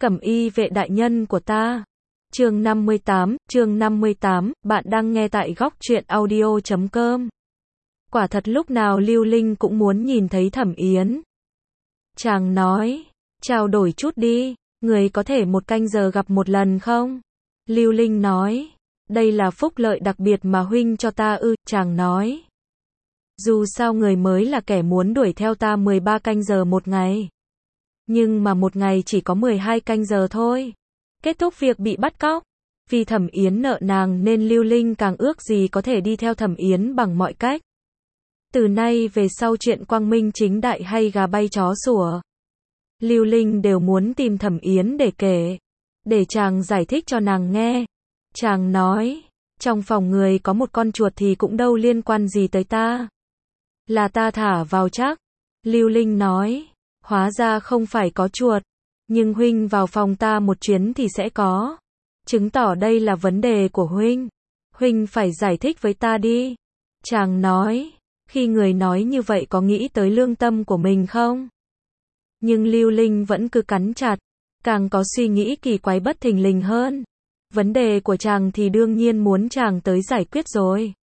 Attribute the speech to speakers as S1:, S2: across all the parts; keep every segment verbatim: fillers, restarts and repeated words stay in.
S1: Cẩm y vệ đại nhân của ta. Chương năm mươi tám, chương năm mươi tám, bạn đang nghe tại góc truyện audio chấm com. Quả thật lúc nào Lưu Linh cũng muốn nhìn thấy Thẩm Yến. Chàng nói, trao đổi chút đi, người có thể một canh giờ gặp một lần không? Lưu Linh nói, đây là phúc lợi đặc biệt mà huynh cho ta ư, chàng nói. Dù sao người mới là kẻ muốn đuổi theo ta mười ba canh giờ một ngày. Nhưng mà một ngày chỉ có mười hai canh giờ thôi. Kết thúc việc bị bắt cóc. Vì Thẩm Yến nợ nàng nên Lưu Linh càng ước gì có thể đi theo Thẩm Yến bằng mọi cách. Từ nay về sau chuyện quang minh chính đại hay gà bay chó sủa, Lưu Linh đều muốn tìm Thẩm Yến để kể. Để chàng giải thích cho nàng nghe. Chàng nói, trong phòng người có một con chuột thì cũng đâu liên quan gì tới ta. Là ta thả vào chắc. Lưu Linh nói, hóa ra không phải có chuột. Nhưng huynh vào phòng ta một chuyến thì sẽ có. Chứng tỏ đây là vấn đề của huynh. Huynh phải giải thích với ta đi. Chàng nói, khi người nói như vậy có nghĩ tới lương tâm của mình không? Nhưng Lưu Linh vẫn cứ cắn chặt. Càng có suy nghĩ kỳ quái bất thình lình hơn. Vấn đề của chàng thì đương nhiên muốn chàng tới giải quyết rồi.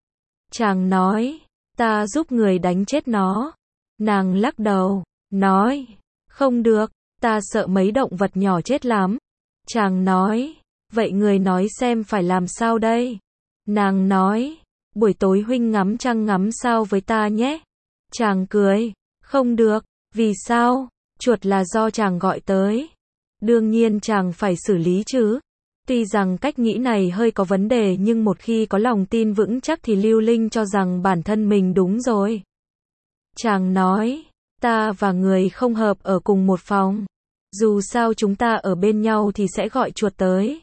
S1: Chàng nói, ta giúp người đánh chết nó. Nàng lắc đầu, nói, không được, ta sợ mấy động vật nhỏ chết lắm. Chàng nói, vậy người nói xem phải làm sao đây? Nàng nói, buổi tối huynh ngắm trăng ngắm sao với ta nhé. Chàng cười, không được, vì sao? Chuột là do chàng gọi tới. Đương nhiên chàng phải xử lý chứ. Tuy rằng cách nghĩ này hơi có vấn đề nhưng một khi có lòng tin vững chắc thì Lưu Linh cho rằng bản thân mình đúng rồi. Chàng nói, ta và người không hợp ở cùng một phòng. Dù sao chúng ta ở bên nhau thì sẽ gọi chuột tới.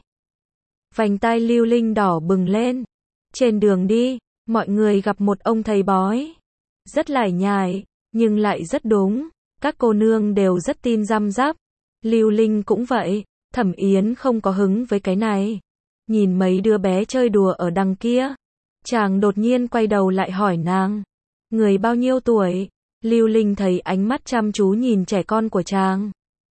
S1: Vành tai Lưu Linh đỏ bừng lên. Trên đường đi, mọi người gặp một ông thầy bói. Rất lải nhải, nhưng lại rất đúng. Các cô nương đều rất tin răm rắp. Lưu Linh cũng vậy. Thẩm Yến không có hứng với cái này. Nhìn mấy đứa bé chơi đùa ở đằng kia. Chàng đột nhiên quay đầu lại hỏi nàng. Người bao nhiêu tuổi? Lưu Linh thấy ánh mắt chăm chú nhìn trẻ con của chàng.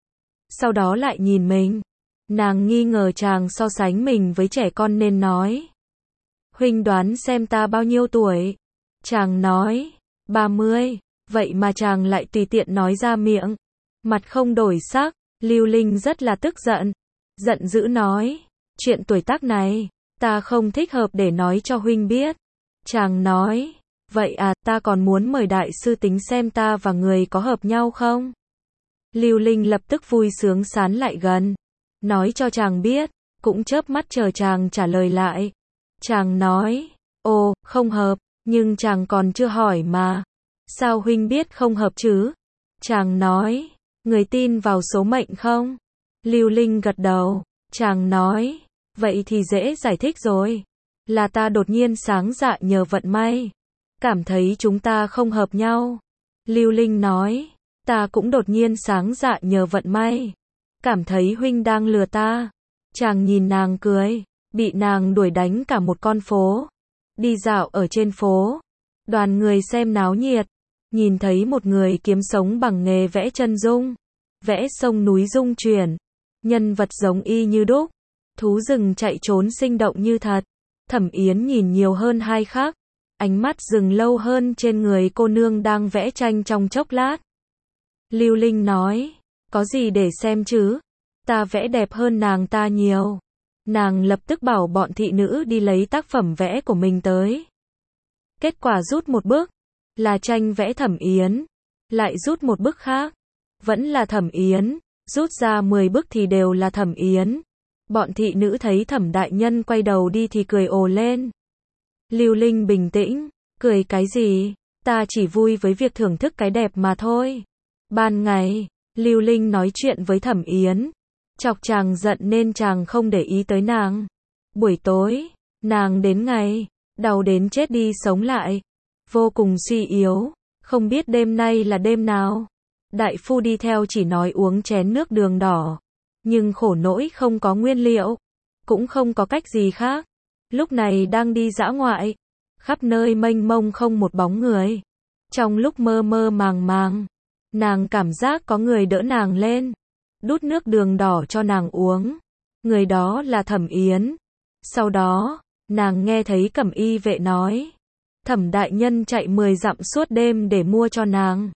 S1: Sau đó lại nhìn mình. Nàng nghi ngờ chàng so sánh mình với trẻ con nên nói. Huynh đoán xem ta bao nhiêu tuổi? Chàng nói, ba mươi. Vậy mà chàng lại tùy tiện nói ra miệng. Mặt không đổi sắc. Lưu Linh rất là tức giận. Giận dữ nói, chuyện tuổi tác này, ta không thích hợp để nói cho huynh biết. Chàng nói, vậy à, ta còn muốn mời đại sư tính xem ta và người có hợp nhau không? Lưu Linh lập tức vui sướng sán lại gần. Nói cho chàng biết, cũng chớp mắt chờ chàng trả lời lại. Chàng nói, ồ, không hợp, nhưng chàng còn chưa hỏi mà. Sao huynh biết không hợp chứ? Chàng nói, người tin vào số mệnh không? Lưu Linh gật đầu. Chàng nói, vậy thì dễ giải thích rồi. Là ta đột nhiên sáng dạ nhờ vận may. Cảm thấy chúng ta không hợp nhau. Lưu Linh nói, ta cũng đột nhiên sáng dạ nhờ vận may. Cảm thấy huynh đang lừa ta. Chàng nhìn nàng cười. Bị nàng đuổi đánh cả một con phố. Đi dạo ở trên phố. Đoàn người xem náo nhiệt. Nhìn thấy một người kiếm sống bằng nghề vẽ chân dung. Vẽ sông núi dung chuyển. Nhân vật giống y như đúc. Thú rừng chạy trốn sinh động như thật. Thẩm Yến nhìn nhiều hơn hai khắc. Ánh mắt dừng lâu hơn trên người cô nương đang vẽ tranh trong chốc lát. Lưu Linh nói, có gì để xem chứ? Ta vẽ đẹp hơn nàng ta nhiều. Nàng lập tức bảo bọn thị nữ đi lấy tác phẩm vẽ của mình tới. Kết quả rút một bức. Là tranh vẽ Thẩm Yến. Lại rút một bức khác. Vẫn là Thẩm Yến. Rút ra mười bức thì đều là Thẩm Yến. Bọn thị nữ thấy Thẩm đại nhân quay đầu đi thì cười ồ lên. Lưu Linh bình tĩnh. Cười cái gì? Ta chỉ vui với việc thưởng thức cái đẹp mà thôi. Ban ngày, Lưu Linh nói chuyện với Thẩm Yến. Chọc chàng giận nên chàng không để ý tới nàng. Buổi tối, nàng đến ngày, đau đến chết đi sống lại. Vô cùng suy yếu. Không biết đêm nay là đêm nào. Đại phu đi theo chỉ nói uống chén nước đường đỏ. Nhưng khổ nỗi không có nguyên liệu. Cũng không có cách gì khác. Lúc này đang đi dã ngoại. Khắp nơi mênh mông không một bóng người. Trong lúc mơ mơ màng màng. Nàng cảm giác có người đỡ nàng lên. đút nước đường đỏ cho nàng uống. Người đó là Thẩm Yến. Sau đó, nàng nghe thấy Cẩm y vệ nói, Thẩm đại nhân chạy mười dặm suốt đêm để mua cho nàng.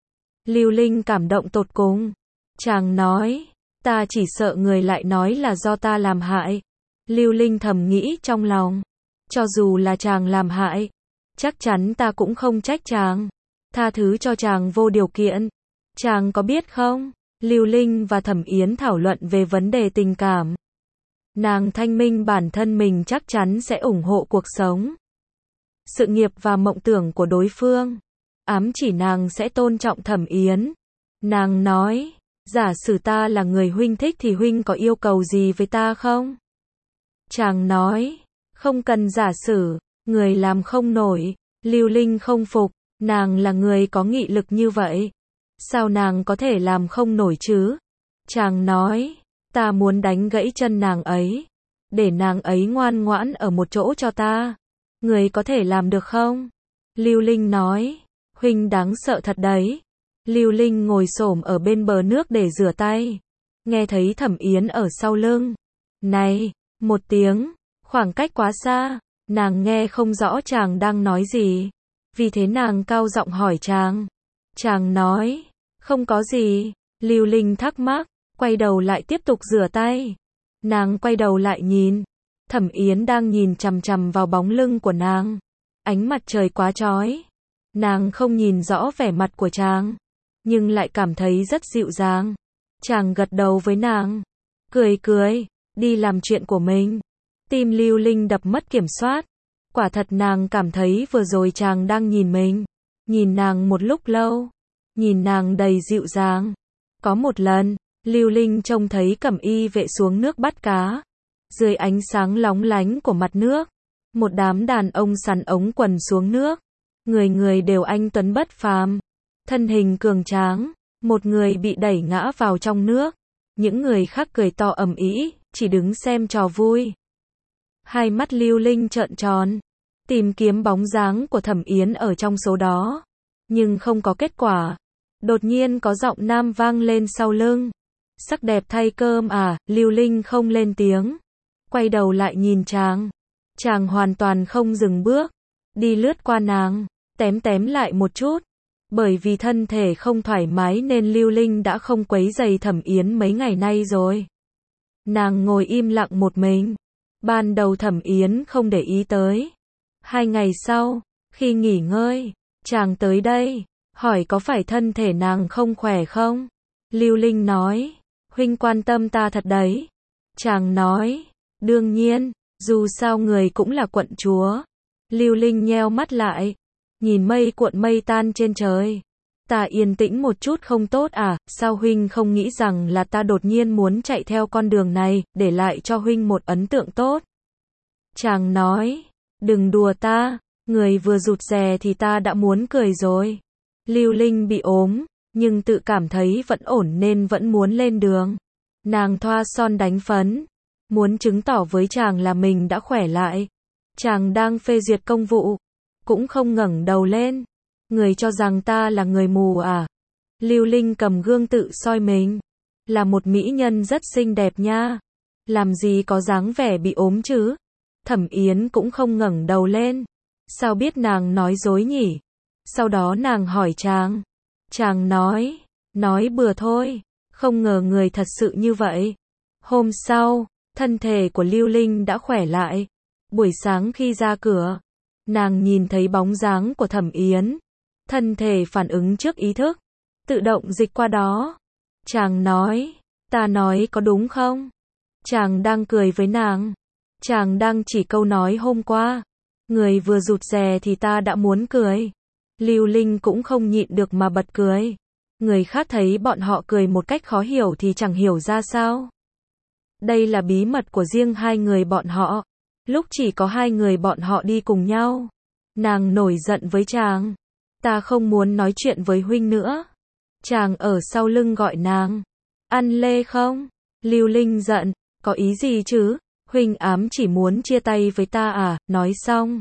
S1: Lưu Linh cảm động tột cùng. Chàng nói, ta chỉ sợ người lại nói là do ta làm hại. Lưu Linh thầm nghĩ trong lòng, cho dù là chàng làm hại, chắc chắn ta cũng không trách chàng, tha thứ cho chàng vô điều kiện. Chàng có biết không, Lưu Linh và Thẩm Yến thảo luận về vấn đề tình cảm. Nàng thanh minh bản thân mình chắc chắn sẽ ủng hộ cuộc sống, sự nghiệp và mộng tưởng của đối phương. Ám chỉ nàng sẽ tôn trọng Thẩm Yến. Nàng nói, giả sử ta là người huynh thích thì huynh có yêu cầu gì với ta không? Chàng nói, không cần giả sử, người làm không nổi. Lưu Linh không phục, nàng là người có nghị lực như vậy, sao nàng có thể làm không nổi chứ? Chàng nói, ta muốn đánh gãy chân nàng ấy, để nàng ấy ngoan ngoãn ở một chỗ cho ta. Người có thể làm được không? Lưu Linh nói, huynh đáng sợ thật đấy. Lưu Linh ngồi xổm ở bên bờ nước để rửa tay, nghe thấy Thẩm Yến ở sau lưng. Này, một tiếng, khoảng cách quá xa, nàng nghe không rõ chàng đang nói gì. Vì thế nàng cao giọng hỏi chàng. Chàng nói, không có gì. Lưu Linh thắc mắc, quay đầu lại tiếp tục rửa tay. Nàng quay đầu lại nhìn, Thẩm Yến đang nhìn chằm chằm vào bóng lưng của nàng. Ánh mặt trời quá chói, nàng không nhìn rõ vẻ mặt của chàng, nhưng lại cảm thấy rất dịu dàng. Chàng gật đầu với nàng, cười cười, đi làm chuyện của mình. Tim Lưu Linh đập mất kiểm soát. Quả thật nàng cảm thấy vừa rồi chàng đang nhìn mình, nhìn nàng một lúc lâu, nhìn nàng đầy dịu dàng. Có một lần, Lưu Linh trông thấy Cẩm y vệ xuống nước bắt cá. Dưới ánh sáng lóng lánh của mặt nước, một đám đàn ông sắn ống quần xuống nước. Người người đều anh tuấn bất phàm, thân hình cường tráng. Một người bị đẩy ngã vào trong nước, những người khác cười to ầm ĩ, chỉ đứng xem trò vui. Hai mắt Lưu Linh trợn tròn, tìm kiếm bóng dáng của Thẩm Yến ở trong số đó, nhưng không có kết quả. Đột nhiên có giọng nam vang lên sau lưng. Sắc đẹp thay cơm à? Lưu Linh không lên tiếng, quay đầu lại nhìn chàng. Chàng hoàn toàn không dừng bước, đi lướt qua nàng, tém tém lại một chút. Bởi vì thân thể không thoải mái nên Lưu Linh đã không quấy rầy Thẩm Yến mấy ngày nay rồi. Nàng ngồi im lặng một mình. Ban đầu Thẩm Yến không để ý tới. Hai ngày sau, khi nghỉ ngơi, chàng tới đây, hỏi có phải thân thể nàng không khỏe không? Lưu Linh nói, huynh quan tâm ta thật đấy. Chàng nói, đương nhiên, dù sao người cũng là quận chúa. Lưu Linh nheo mắt lại, nhìn mây cuộn mây tan trên trời. Ta yên tĩnh một chút không tốt à? Sao huynh không nghĩ rằng là ta đột nhiên muốn chạy theo con đường này, để lại cho huynh một ấn tượng tốt? Chàng nói, đừng đùa ta, người vừa rụt rè thì ta đã muốn cười rồi. Lưu Linh bị ốm, nhưng tự cảm thấy vẫn ổn nên vẫn muốn lên đường. Nàng thoa son đánh phấn, muốn chứng tỏ với chàng là mình đã khỏe lại. Chàng đang phê duyệt công vụ, cũng không ngẩng đầu lên. Người cho rằng ta là người mù à? Lưu Linh cầm gương tự soi mình, là một mỹ nhân rất xinh đẹp nha, làm gì có dáng vẻ bị ốm chứ? Thẩm Yến cũng không ngẩng đầu lên, sao biết nàng nói dối nhỉ? Sau đó nàng hỏi chàng, chàng nói, nói bừa thôi, không ngờ người thật sự như vậy. Hôm sau, thân thể của Lưu Linh đã khỏe lại. Buổi sáng khi ra cửa, nàng nhìn thấy bóng dáng của Thẩm Yến, thân thể phản ứng trước ý thức, tự động dịch qua đó. Chàng nói, ta nói có đúng không? Chàng đang cười với nàng, chàng đang chỉ câu nói hôm qua, người vừa rụt rè thì ta đã muốn cười. Lưu Linh cũng không nhịn được mà bật cười. Người khác thấy bọn họ cười một cách khó hiểu thì chẳng hiểu ra sao. Đây là bí mật của riêng hai người bọn họ. Lúc chỉ có hai người bọn họ đi cùng nhau, nàng nổi giận với chàng. Ta không muốn nói chuyện với huynh nữa. Chàng ở sau lưng gọi nàng, ăn lê không? Lưu Linh giận, có ý gì chứ? Huynh ám chỉ muốn chia tay với ta à? Nói xong,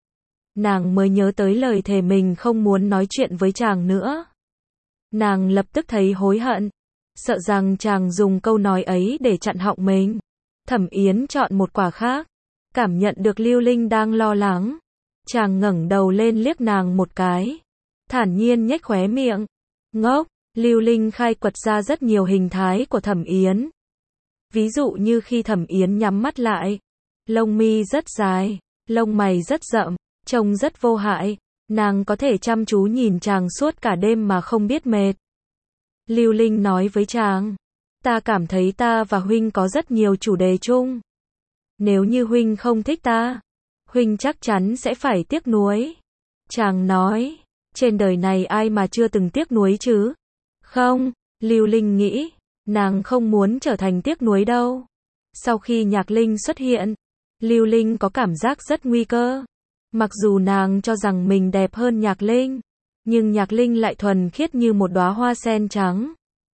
S1: nàng mới nhớ tới lời thề mình không muốn nói chuyện với chàng nữa. Nàng lập tức thấy hối hận. sợ rằng chàng dùng câu nói ấy để chặn họng mình. Thẩm Yến chọn một quả khác, cảm nhận được Lưu Linh đang lo lắng. Chàng ngẩng đầu lên liếc nàng một cái, thản nhiên nhếch khóe miệng. Ngốc, Lưu Linh khai quật ra rất nhiều hình thái của Thẩm Yến. Ví dụ như khi Thẩm Yến nhắm mắt lại, lông mi rất dài, lông mày rất rậm, trông rất vô hại, nàng có thể chăm chú nhìn chàng suốt cả đêm mà không biết mệt. Lưu Linh nói với chàng, ta cảm thấy ta và huynh có rất nhiều chủ đề chung. Nếu như huynh không thích ta, huynh chắc chắn sẽ phải tiếc nuối. Chàng nói, trên đời này ai mà chưa từng tiếc nuối chứ? Không, Lưu Linh nghĩ, nàng không muốn trở thành tiếc nuối đâu. Sau khi Nhạc Linh xuất hiện, Lưu Linh có cảm giác rất nguy cơ. Mặc dù nàng cho rằng mình đẹp hơn Nhạc Linh, nhưng Nhạc Linh lại thuần khiết như một đóa hoa sen trắng.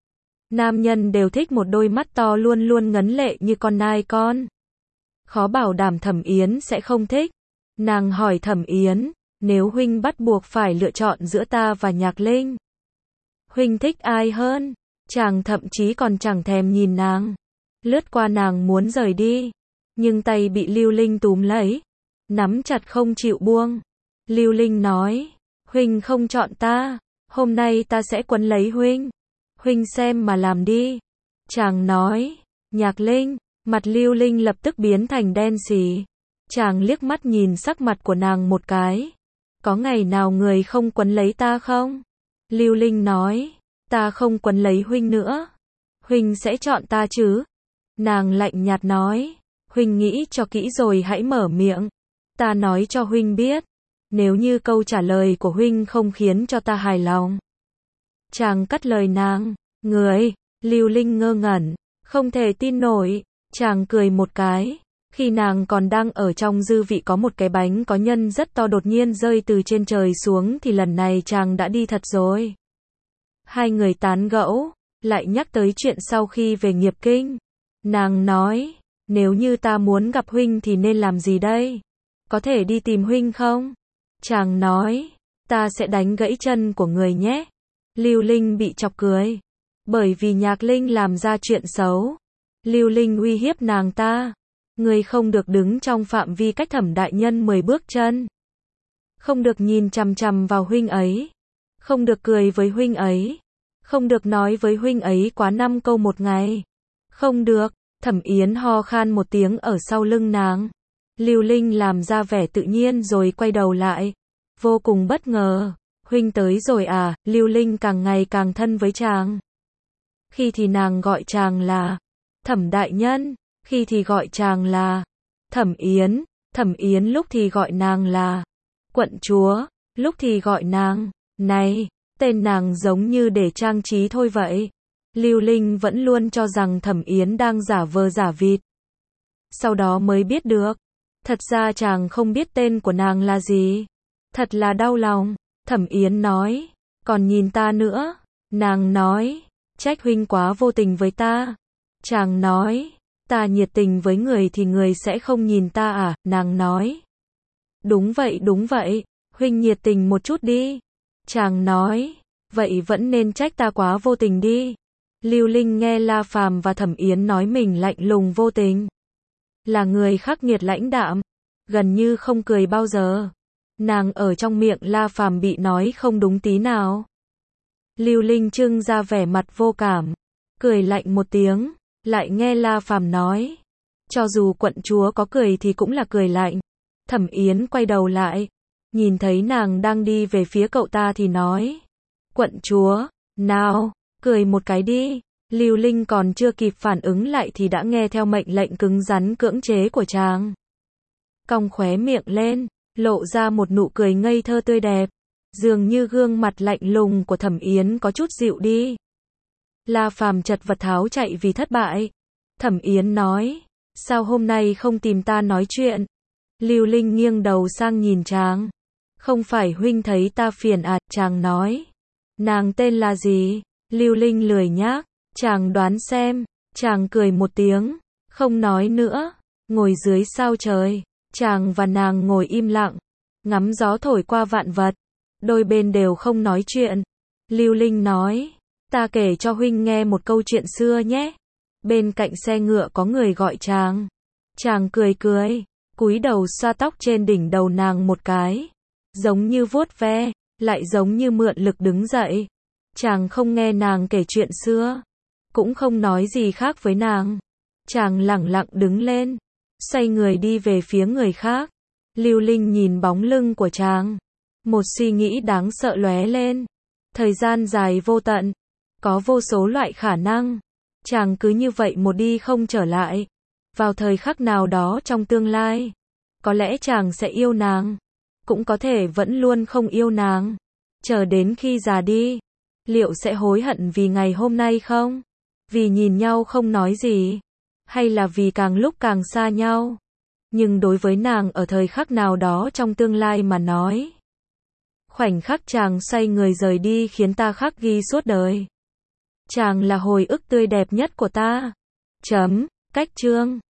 S1: Nam nhân đều thích một đôi mắt to luôn luôn ngấn lệ như con nai con. Khó bảo đảm Thẩm Yến sẽ không thích. Nàng hỏi Thẩm Yến, nếu huynh bắt buộc phải lựa chọn giữa ta và Nhạc Linh, huynh thích ai hơn? Chàng thậm chí còn chẳng thèm nhìn nàng. Lướt qua nàng muốn rời đi, nhưng tay bị Lưu Linh túm lấy, nắm chặt không chịu buông. Lưu Linh nói, huynh không chọn ta, hôm nay ta sẽ quấn lấy huynh. Huynh xem mà làm đi. Chàng nói, Nhạc Linh, mặt Lưu Linh lập tức biến thành đen xì. Chàng liếc mắt nhìn sắc mặt của nàng một cái. Có ngày nào người không quấn lấy ta không? Lưu Linh nói, ta không quấn lấy huynh nữa. Huynh sẽ chọn ta chứ? Nàng lạnh nhạt nói, huynh nghĩ cho kỹ rồi hãy mở miệng. Ta nói cho huynh biết, nếu như câu trả lời của huynh không khiến cho ta hài lòng. Chàng cắt lời nàng, người, Lưu Linh ngơ ngẩn, không thể tin nổi. Chàng cười một cái, khi nàng còn đang ở trong dư vị có một cái bánh có nhân rất to đột nhiên rơi từ trên trời xuống thì lần này chàng đã đi thật rồi. Hai người tán gẫu, lại nhắc tới chuyện sau khi về Nghiệp Kinh. Nàng nói, nếu như ta muốn gặp huynh thì nên làm gì đây? Có thể đi tìm huynh không? Chàng nói, ta sẽ đánh gãy chân của người nhé. Lưu Linh bị chọc cười, bởi vì Nhạc Linh làm ra chuyện xấu. Lưu Linh uy hiếp nàng ta, người không được đứng trong phạm vi cách Thẩm đại nhân mười bước chân. Không được nhìn chằm chằm vào huynh ấy. Không được cười với huynh ấy. Không được nói với huynh ấy quá năm câu một ngày. Không được. Thẩm Yến ho khan một tiếng ở sau lưng nàng. Lưu Linh làm ra vẻ tự nhiên rồi quay đầu lại. Vô cùng bất ngờ. Huynh tới rồi à? Lưu Linh càng ngày càng thân với chàng. Khi thì nàng gọi chàng là Thẩm đại nhân, khi thì gọi chàng là Thẩm Yến. Thẩm Yến lúc thì gọi nàng là quận chúa, lúc thì gọi nàng này. Tên nàng giống như để trang trí thôi vậy. Lưu Linh vẫn luôn cho rằng Thẩm Yến đang giả vờ giả vịt. Sau đó mới biết được, thật ra chàng không biết tên của nàng là gì. Thật là đau lòng. Thẩm Yến nói, còn nhìn ta nữa. Nàng nói, trách huynh quá vô tình với ta. Chàng nói, ta nhiệt tình với người thì người sẽ không nhìn ta à? Nàng nói, đúng vậy đúng vậy, huynh nhiệt tình một chút đi. Chàng nói, vậy vẫn nên trách ta quá vô tình đi. Lưu Linh nghe La Phàm và Thẩm Yến nói mình lạnh lùng vô tình, là người khắc nghiệt lãnh đạm, gần như không cười bao giờ. Nàng ở trong miệng La Phàm bị nói không đúng tí nào. Lưu Linh trưng ra vẻ mặt vô cảm, cười lạnh một tiếng, lại nghe La Phàm nói, cho dù quận chúa có cười thì cũng là cười lạnh. Thẩm Yến quay đầu lại, nhìn thấy nàng đang đi về phía cậu ta thì nói, quận chúa, nào, cười một cái đi. Lưu Linh còn chưa kịp phản ứng lại thì đã nghe theo mệnh lệnh cứng rắn cưỡng chế của chàng. Cong khóe miệng lên, lộ ra một nụ cười ngây thơ tươi đẹp, dường như gương mặt lạnh lùng của Thẩm Yến có chút dịu đi. La Phàm chật vật tháo chạy vì thất bại. Thẩm Yến nói, sao hôm nay không tìm ta nói chuyện? Lưu Linh nghiêng đầu sang nhìn chàng. Không phải huynh thấy ta phiền à? Chàng nói. Nàng tên là gì? Lưu Linh lười nhác. Chàng đoán xem. Chàng cười một tiếng, không nói nữa. Ngồi dưới sao trời, chàng và nàng ngồi im lặng, ngắm gió thổi qua vạn vật. Đôi bên đều không nói chuyện. Lưu Linh nói, Ta kể cho huynh nghe một câu chuyện xưa nhé. Bên cạnh xe ngựa có người gọi chàng. Chàng cười cười, cúi đầu xoa tóc trên đỉnh đầu nàng một cái. Giống như vuốt ve, lại giống như mượn lực đứng dậy. Chàng không nghe nàng kể chuyện xưa, cũng không nói gì khác với nàng. Chàng lẳng lặng đứng lên, xoay người đi về phía người khác. Lưu Linh nhìn bóng lưng của chàng, một suy nghĩ đáng sợ lóe lên. Thời gian dài vô tận, có vô số loại khả năng. Chàng cứ như vậy một đi không trở lại. Vào thời khắc nào đó trong tương lai, có lẽ chàng sẽ yêu nàng, cũng có thể vẫn luôn không yêu nàng. Chờ đến khi già đi, liệu sẽ hối hận vì ngày hôm nay không? Vì nhìn nhau không nói gì, hay là vì càng lúc càng xa nhau? Nhưng đối với nàng ở thời khắc nào đó trong tương lai mà nói, khoảnh khắc chàng xoay người rời đi khiến ta khắc ghi suốt đời. Chàng là hồi ức tươi đẹp nhất của ta. Chấm, cách chương.